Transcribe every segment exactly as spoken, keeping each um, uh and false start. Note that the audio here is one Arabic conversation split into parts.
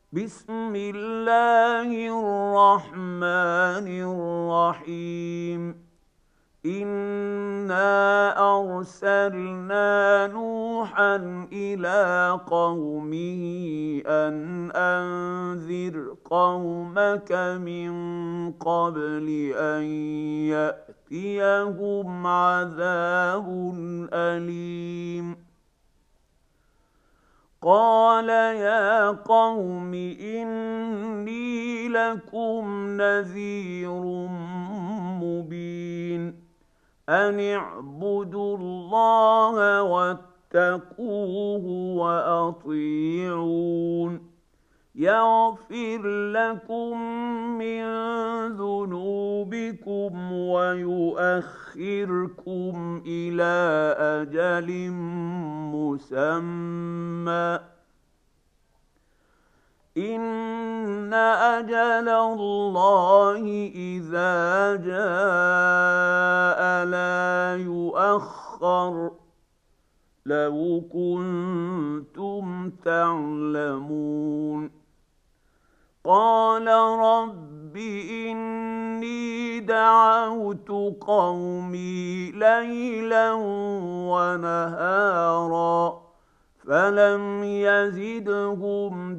بسم الله الرحمن الرحيم. إنا أرسلنا نوحا إلى قومه أن أنذر قومك من قبل أن يأتيهم عذاب أليم. قال يا قوم إني لكم نذير مبين. أن اعبدوا الله واتقوه وأطيعون. يغفر لكم من ذنوبكم ويؤخركم إلى أجل مسمى. إن أجل الله إذا جاء لا يؤخر. لو كنتم تعلمون. قال رب إني دعوت قومي ليلا ونهارا فلم يزدهم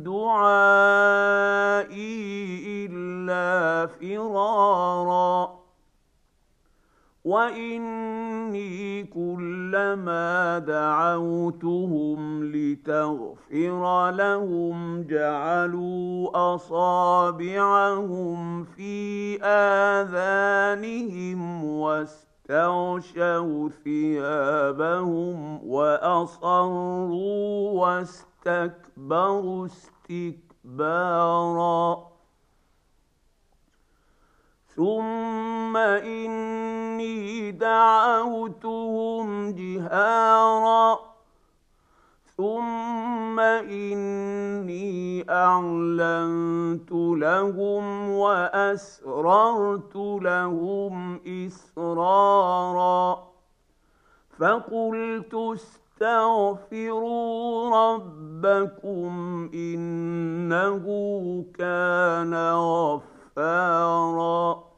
دعائي إلا فرارا. وإني كلما دعوتهم لتغفر لهم جعلوا أصابعهم في آذانهم واستغشوا ثيابهم وأصروا واستكبروا استكبارا. ثم إني دعوتهم جهارا ثم إني أعلنت لهم وأسررت لهم إسرارا. فقلت استغفروا ربكم إنه كان غفارا.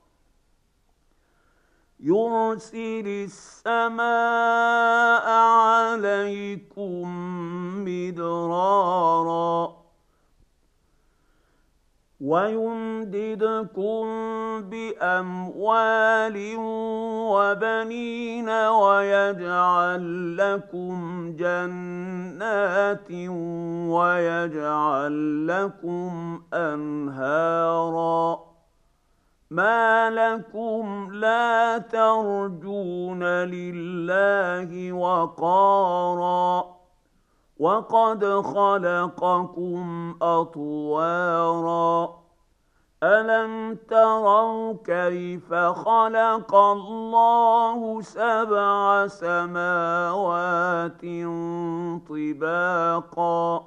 يرسل السماء عليكم مدرارا ويمددكم بأموال وبنين ويجعل لكم جنات ويجعل لكم أنهارا. ما لكم لا ترجون لله وقارا وقد خلقكم أطوارا. ألم تروا كيف خلق الله سبع سماوات طباقا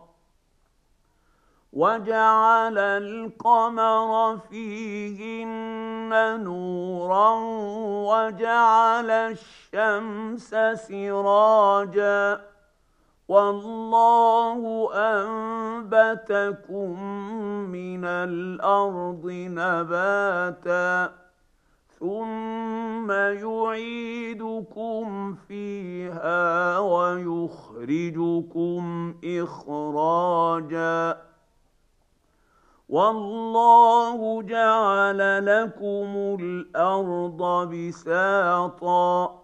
وجعل القمر فيهن نورا وجعل الشمس سراجا والله أنبتكم من الأرض نباتا ثم يعيدكم فيها ويخرجكم إخراجا. والله جعل لكم الأرض بساطا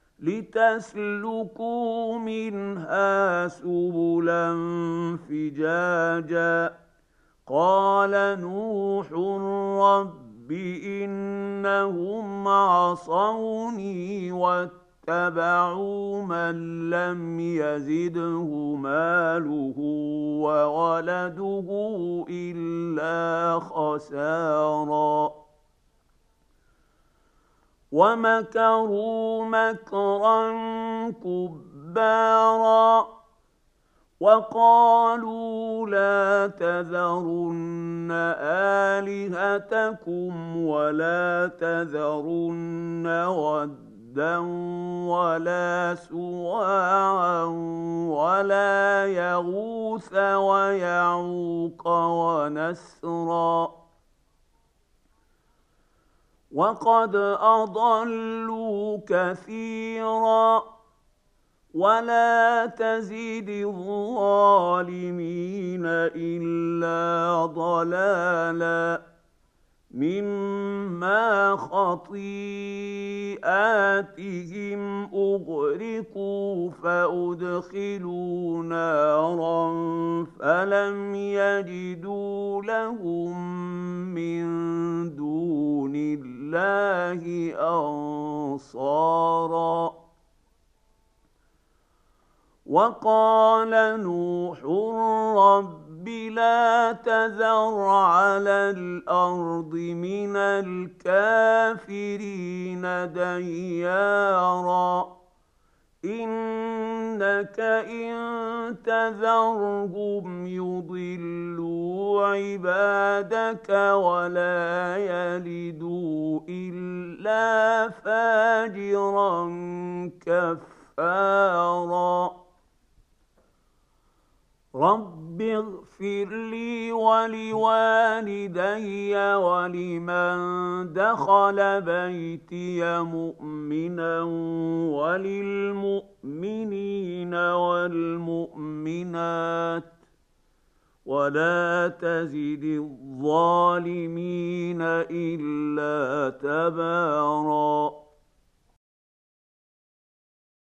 لتسلكوا منها سبلا فجاجا. قال نوح رب إنهم عصوني واتبعوا من لم يزده ماله وولده إلا خسارا. ومكروا مكرا كبارا وقالوا لا تذرن آلهتكم ولا تذرن ودا ودا ولا سواعا ولا يغوث ويعوق ونسرا وقد أضلوا كثيرا ولا تزد الظالمين إلا ضلالا مما خطيئاتهم أغرقوا فأدخلوا نارا فلم يجدوا لهم من دون الله أنصارا وقال نوح رب لا تذر على الأرض من الكافرين ديارا إنك إن تذرهم يضلوا عبادك ولا يلدوا إلا فاجرا كفارا رب اغفر لي ولوالدي ولمن دخل بيتي مؤمنا وللمؤمنين والمؤمنات ولا تزد الظالمين إلا تباراً